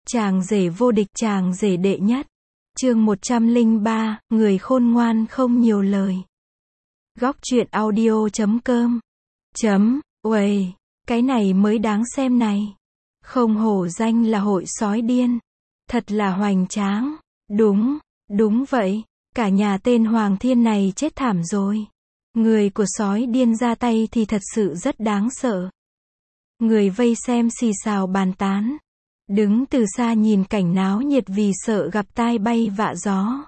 Chàng rể vô địch, chàng rể đệ nhất. Chương 103, người khôn ngoan không nhiều lời. Góc truyện audio.com. Uầy, cái này mới đáng xem này. Không hổ danh là hội sói điên. Thật là hoành tráng. Đúng vậy. Cả nhà tên Hoàng Thiên này chết thảm rồi. Người của sói điên ra tay thì thật sự rất đáng sợ. Người vây xem xì xào bàn tán. Đứng từ xa nhìn cảnh náo nhiệt vì sợ gặp tai bay vạ gió.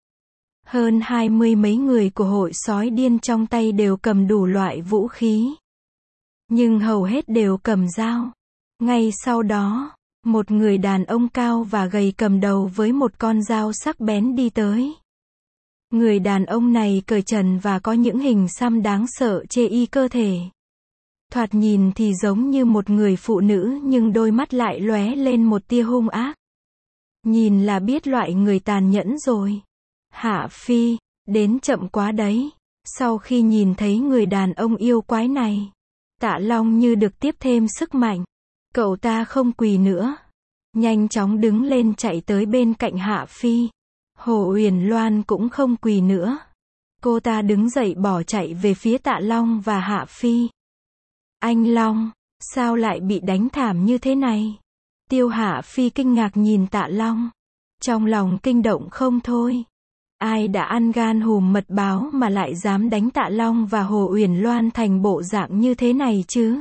Hơn 20 mấy người của hội sói điên trong tay đều cầm đủ loại vũ khí. Nhưng hầu hết đều cầm dao. Ngay sau đó, một người đàn ông cao và gầy cầm đầu với một con dao sắc bén đi tới. Người đàn ông này cởi trần và có những hình xăm đáng sợ chê y cơ thể. Thoạt nhìn thì giống như một người phụ nữ nhưng đôi mắt lại lóe lên một tia hung ác. Nhìn là biết loại người tàn nhẫn rồi. Hạ Phi, đến chậm quá đấy. Sau khi nhìn thấy người đàn ông yêu quái này, Tạ Long như được tiếp thêm sức mạnh. Cậu ta không quỳ nữa. Nhanh chóng đứng lên chạy tới bên cạnh Hạ Phi. Hồ Uyển Loan cũng không quỳ nữa. Cô ta đứng dậy bỏ chạy về phía Tạ Long và Hạ Phi. Anh Long, sao lại bị đánh thảm như thế này? Tiêu Hạ Phi kinh ngạc nhìn Tạ Long. Trong lòng kinh động không thôi. Ai đã ăn gan hùm mật báo mà lại dám đánh Tạ Long và Hồ Uyển Loan thành bộ dạng như thế này chứ?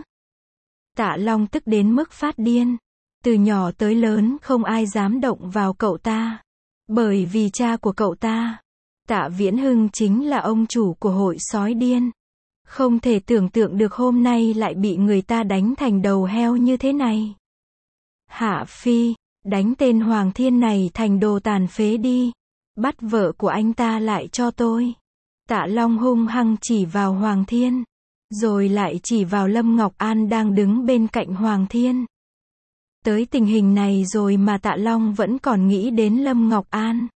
Tạ Long tức đến mức phát điên. Từ nhỏ tới lớn không ai dám động vào cậu ta. Bởi vì cha của cậu ta, Tạ Viễn Hưng chính là ông chủ của hội sói điên. Không thể tưởng tượng được hôm nay lại bị người ta đánh thành đầu heo như thế này. Hạ Phi, đánh tên Hoàng Thiên này thành đồ tàn phế đi. Bắt vợ của anh ta lại cho tôi. Tạ Long hung hăng chỉ vào Hoàng Thiên. Rồi lại chỉ vào Lâm Ngọc An đang đứng bên cạnh Hoàng Thiên. Tới tình hình này rồi mà Tạ Long vẫn còn nghĩ đến Lâm Ngọc An.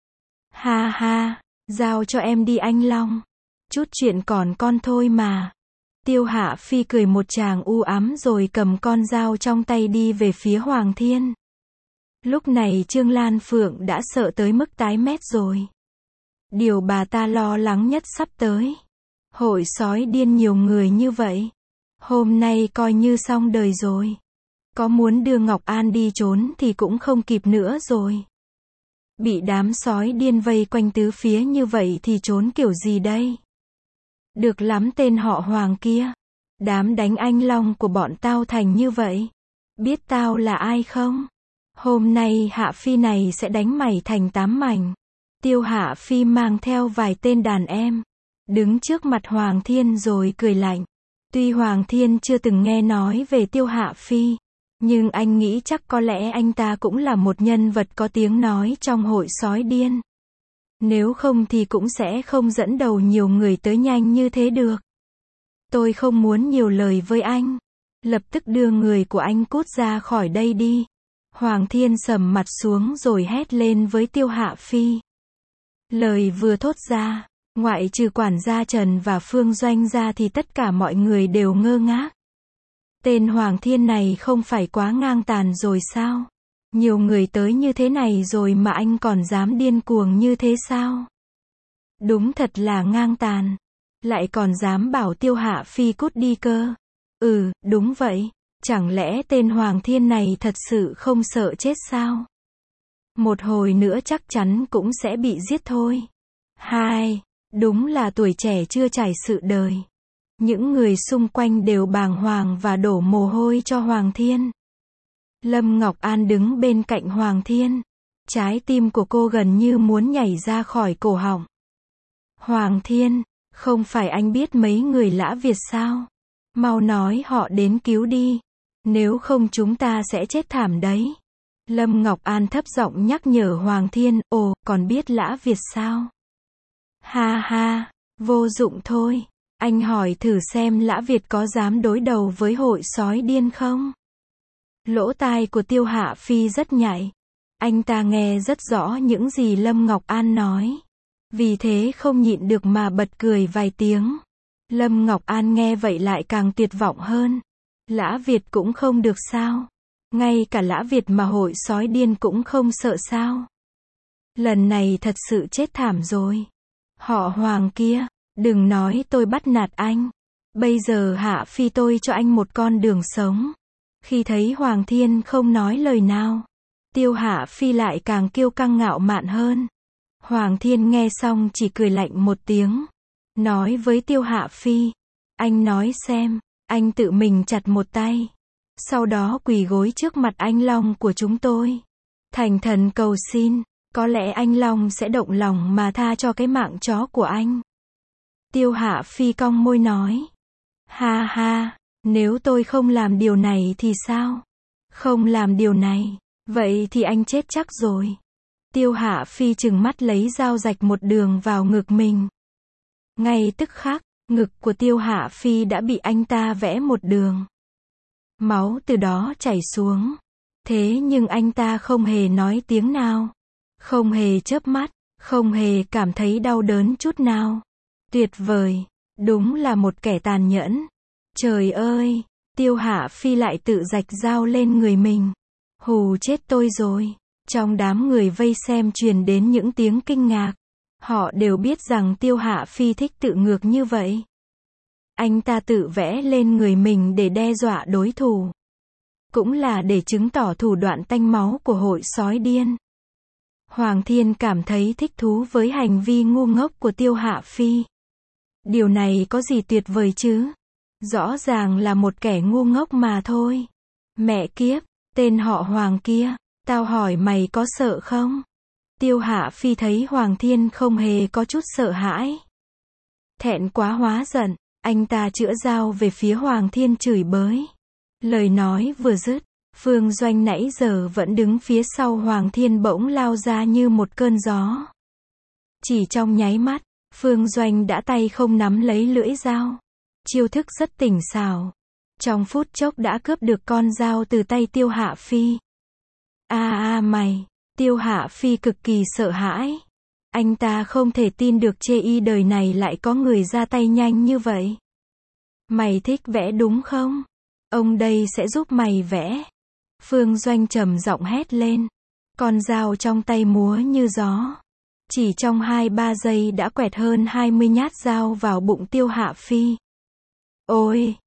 Ha ha, giao cho em đi anh Long. Chút chuyện còn con thôi mà. Tiêu Hạ Phi cười một tràng u ám rồi cầm con dao trong tay đi về phía Hoàng Thiên. Lúc này Trương Lan Phượng đã sợ tới mức tái mét rồi. Điều bà ta lo lắng nhất sắp tới. Hội sói điên nhiều người như vậy. Hôm nay coi như xong đời rồi. Có muốn đưa Ngọc An đi trốn thì cũng không kịp nữa rồi. Bị đám sói điên vây quanh tứ phía như vậy thì trốn kiểu gì đây? Được lắm tên họ Hoàng kia. Đám đánh anh Long của bọn tao thành như vậy. Biết tao là ai không? Hôm nay Hạ Phi này sẽ đánh mày thành 8 mảnh. Tiêu Hạ Phi mang theo vài tên đàn em. Đứng trước mặt Hoàng Thiên rồi cười lạnh. Tuy Hoàng Thiên chưa từng nghe nói về Tiêu Hạ Phi. Nhưng anh nghĩ chắc có lẽ anh ta cũng là một nhân vật có tiếng nói trong hội sói điên. Nếu không thì cũng sẽ không dẫn đầu nhiều người tới nhanh như thế được. Tôi không muốn nhiều lời với anh. Lập tức đưa người của anh cút ra khỏi đây đi. Hoàng Thiên sầm mặt xuống rồi hét lên với Tiêu Hạ Phi. Lời vừa thốt ra, ngoại trừ quản gia Trần và Phương Doanh ra thì tất cả mọi người đều ngơ ngác. Tên Hoàng Thiên này không phải quá ngang tàn rồi sao? Nhiều người tới như thế này rồi mà anh còn dám điên cuồng như thế sao? Đúng thật là ngang tàn. Lại còn dám bảo Tiêu Hạ Phi cút đi cơ. Đúng vậy. Chẳng lẽ tên Hoàng Thiên này thật sự không sợ chết sao? Một hồi nữa chắc chắn cũng sẽ bị giết thôi. Hai, đúng là tuổi trẻ chưa trải sự đời. Những người xung quanh đều bàng hoàng và đổ mồ hôi cho Hoàng Thiên. Lâm Ngọc An đứng bên cạnh Hoàng Thiên. Trái tim của cô gần như muốn nhảy ra khỏi cổ họng. Hoàng Thiên, không phải anh biết mấy người Lã Việt sao? Mau nói họ đến cứu đi. Nếu không chúng ta sẽ chết thảm đấy. Lâm Ngọc An thấp giọng nhắc nhở Hoàng Thiên. Ồ, còn biết Lã Việt sao? Ha ha, vô dụng thôi. Anh hỏi thử xem Lã Việt có dám đối đầu với hội sói điên không? Lỗ tai của Tiêu Hạ Phi rất nhạy. Anh ta nghe rất rõ những gì Lâm Ngọc An nói. Vì thế không nhịn được mà bật cười vài tiếng. Lâm Ngọc An nghe vậy lại càng tuyệt vọng hơn. Lã Việt cũng không được sao? Ngay cả Lã Việt mà hội sói điên cũng không sợ sao? Lần này thật sự chết thảm rồi. Họ Hoàng kia, đừng nói tôi bắt nạt anh. Bây giờ Hạ Phi tôi cho anh một con đường sống. Khi thấy Hoàng Thiên không nói lời nào, Tiêu Hạ Phi lại càng kiêu căng ngạo mạn hơn. Hoàng Thiên nghe xong chỉ cười lạnh một tiếng. Nói với Tiêu Hạ Phi, anh nói xem, anh tự mình chặt một tay. Sau đó quỳ gối trước mặt anh Long của chúng tôi. Thành thần cầu xin, có lẽ anh Long sẽ động lòng mà tha cho cái mạng chó của anh. Tiêu Hạ Phi cong môi nói. Ha ha, nếu tôi không làm điều này thì sao? Không làm điều này, vậy thì anh chết chắc rồi. Tiêu Hạ Phi trừng mắt lấy dao rạch một đường vào ngực mình. Ngay tức khắc, ngực của Tiêu Hạ Phi đã bị anh ta vẽ một đường. Máu từ đó chảy xuống. Thế nhưng anh ta không hề nói tiếng nào. Không hề chớp mắt, không hề cảm thấy đau đớn chút nào. Tuyệt vời, đúng là một kẻ tàn nhẫn. Trời ơi, Tiêu Hạ Phi lại tự rạch dao lên người mình. Hù chết tôi rồi. Trong đám người vây xem truyền đến những tiếng kinh ngạc. Họ đều biết rằng Tiêu Hạ Phi thích tự ngược như vậy. Anh ta tự vẽ lên người mình để đe dọa đối thủ. Cũng là để chứng tỏ thủ đoạn tanh máu của hội sói điên. Hoàng Thiên cảm thấy thích thú với hành vi ngu ngốc của Tiêu Hạ Phi. Điều này có gì tuyệt vời chứ? Rõ ràng là một kẻ ngu ngốc mà thôi. Mẹ kiếp, tên họ Hoàng kia, tao hỏi mày có sợ không? Tiêu Hạ Phi thấy Hoàng Thiên không hề có chút sợ hãi. Thẹn quá hóa giận, anh ta chĩa dao về phía Hoàng Thiên chửi bới. Lời nói vừa dứt, Phương Doanh nãy giờ vẫn đứng phía sau Hoàng Thiên bỗng lao ra như một cơn gió. Chỉ trong nháy mắt, Phương Doanh đã tay không nắm lấy lưỡi dao. Chiêu thức rất tỉnh xảo. Trong phút chốc đã cướp được con dao từ tay Tiêu Hạ Phi. Mày! Tiêu Hạ Phi cực kỳ sợ hãi. Anh ta không thể tin được chê y đời này lại có người ra tay nhanh như vậy. Mày thích vẽ đúng không? Ông đây sẽ giúp mày vẽ. Phương Doanh trầm giọng hét lên. Con dao trong tay múa như gió. Chỉ trong 2-3 giây đã quẹt hơn 20 nhát dao vào bụng Tiêu Hạ Phi. Ôi!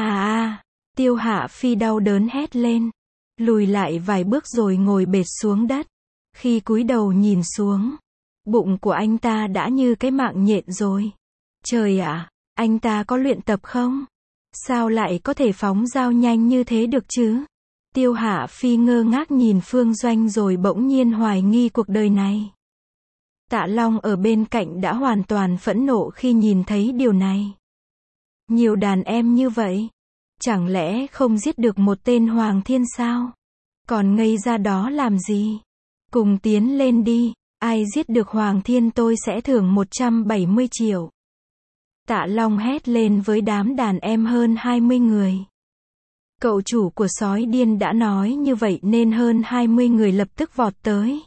Tiêu Hạ Phi đau đớn hét lên. Lùi lại vài bước rồi ngồi bệt xuống đất. Khi cúi đầu nhìn xuống, bụng của anh ta đã như cái mạng nhện rồi. Trời ạ, anh ta có luyện tập không? Sao lại có thể phóng dao nhanh như thế được chứ? Tiêu Hạ Phi ngơ ngác nhìn Phương Doanh rồi bỗng nhiên hoài nghi cuộc đời này. Tạ Long ở bên cạnh đã hoàn toàn phẫn nộ khi nhìn thấy điều này. Nhiều đàn em như vậy, chẳng lẽ không giết được một tên Hoàng Thiên sao? Còn ngây ra đó làm gì? Cùng tiến lên đi, ai giết được Hoàng Thiên tôi sẽ thưởng 170 triệu. Tạ Long hét lên với đám đàn em hơn 20 người. Cậu chủ của sói điên đã nói như vậy nên hơn 20 người lập tức vọt tới.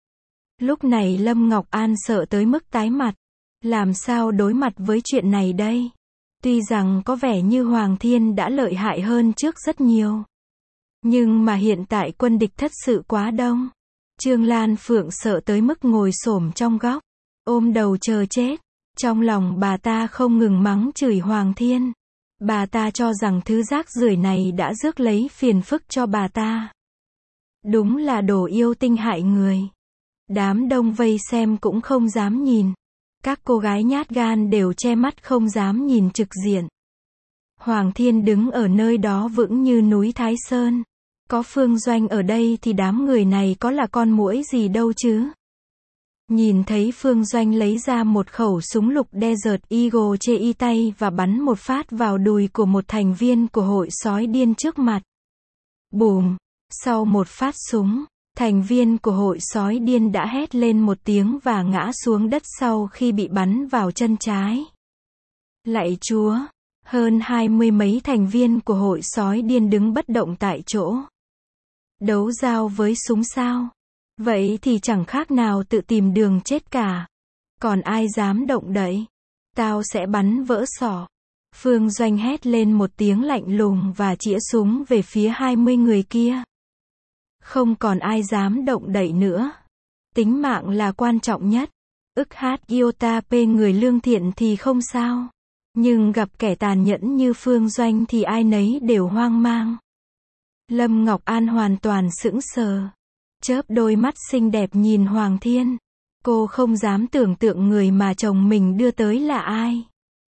Lúc này Lâm Ngọc An sợ tới mức tái mặt. Làm sao đối mặt với chuyện này đây? Tuy rằng có vẻ như Hoàng Thiên đã lợi hại hơn trước rất nhiều. Nhưng mà hiện tại quân địch thật sự quá đông. Trương Lan Phượng sợ tới mức ngồi xổm trong góc, ôm đầu chờ chết. Trong lòng bà ta không ngừng mắng chửi Hoàng Thiên. Bà ta cho rằng thứ rác rưởi này đã rước lấy phiền phức cho bà ta. Đúng là đồ yêu tinh hại người. Đám đông vây xem cũng không dám nhìn. Các cô gái nhát gan đều che mắt không dám nhìn trực diện. Hoàng Thiên đứng ở nơi đó vững như núi Thái Sơn. Có Phương Doanh ở đây thì đám người này có là con muỗi gì đâu chứ. Nhìn thấy Phương Doanh lấy ra một khẩu súng lục Desert Eagle chê y tay và bắn một phát vào đùi của một thành viên của hội sói điên trước mặt. Bùm! Sau một phát súng, thành viên của hội sói điên đã hét lên một tiếng và ngã xuống đất sau khi bị bắn vào chân trái. Lạy Chúa! Hơn 20 mấy thành viên của hội sói điên đứng bất động tại chỗ. Đấu dao với súng sao? Vậy thì chẳng khác nào tự tìm đường chết cả. Còn ai dám động đậy? Tao sẽ bắn vỡ sọ. Phương Doanh hét lên một tiếng lạnh lùng và chĩa súng về phía 20 người kia. Không còn ai dám động đậy nữa. Tính mạng là quan trọng nhất. Ức hát Iota P người lương thiện thì không sao. Nhưng gặp kẻ tàn nhẫn như Phương Doanh thì ai nấy đều hoang mang. Lâm Ngọc An hoàn toàn sững sờ. Chớp đôi mắt xinh đẹp nhìn Hoàng Thiên. Cô không dám tưởng tượng người mà chồng mình đưa tới là ai.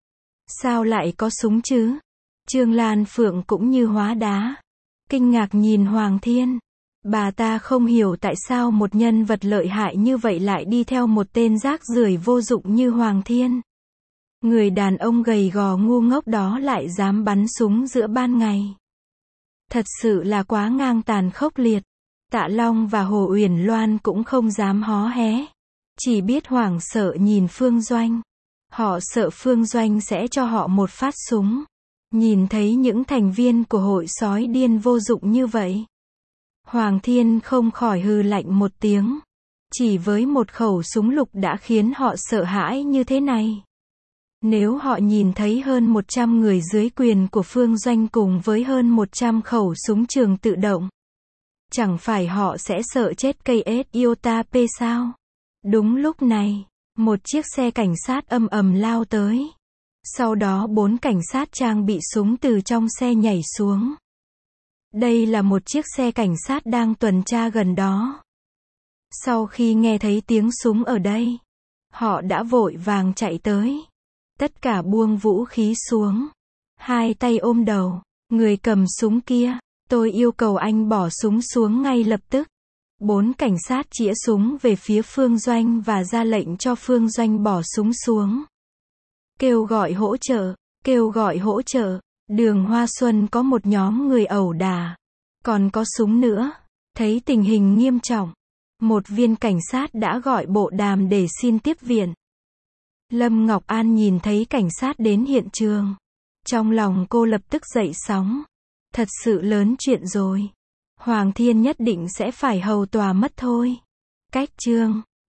Sao lại có súng chứ? Trương Lan Phượng cũng như hóa đá. Kinh ngạc nhìn Hoàng Thiên. Bà ta không hiểu tại sao một nhân vật lợi hại như vậy lại đi theo một tên rác rưởi vô dụng như Hoàng Thiên. Người đàn ông gầy gò ngu ngốc đó lại dám bắn súng giữa ban ngày. Thật sự là quá ngang tàn khốc liệt. Tạ Long và Hồ Uyển Loan cũng không dám hó hé. Chỉ biết hoảng sợ nhìn Phương Doanh. Họ sợ Phương Doanh sẽ cho họ một phát súng. Nhìn thấy những thành viên của hội sói điên vô dụng như vậy. Hoàng Thiên không khỏi hừ lạnh một tiếng. Chỉ với một khẩu súng lục đã khiến họ sợ hãi như thế này. Nếu họ nhìn thấy hơn 100 người dưới quyền của Phương Doanh cùng với hơn 100 khẩu súng trường tự động. Chẳng phải họ sẽ sợ chết cây Iota P sao? Đúng lúc này, một chiếc xe cảnh sát ầm ầm lao tới. Sau đó 4 cảnh sát trang bị súng từ trong xe nhảy xuống. Đây là một chiếc xe cảnh sát đang tuần tra gần đó. Sau khi nghe thấy tiếng súng ở đây, họ đã vội vàng chạy tới. Tất cả buông vũ khí xuống. Hai tay ôm đầu. Người cầm súng kia, tôi yêu cầu anh bỏ súng xuống ngay lập tức. 4 cảnh sát chĩa súng về phía Phương Doanh và ra lệnh cho Phương Doanh bỏ súng xuống. Kêu gọi hỗ trợ, kêu gọi hỗ trợ. Đường Hoa Xuân có một nhóm người ẩu đả. Còn có súng nữa. Thấy tình hình nghiêm trọng. Một viên cảnh sát đã gọi bộ đàm để xin tiếp viện. Lâm Ngọc An nhìn thấy cảnh sát đến hiện trường. Trong lòng cô lập tức dậy sóng. Thật sự lớn chuyện rồi. Hoàng Thiên nhất định sẽ phải hầu tòa mất thôi. Cách chương